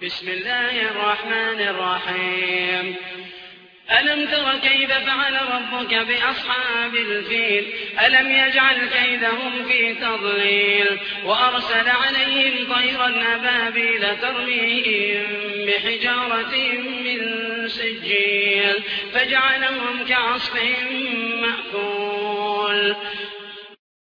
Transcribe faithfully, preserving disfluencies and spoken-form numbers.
بسم الله الرحمن الرحيم ألم تر كيف فعل ربك بأصحاب الفيل ألم يجعل كيدهم في تضليل وأرسل عليهم طيرا أبابيل ترميهم بحجارة من سجيل فجعلهم كعصف مأكول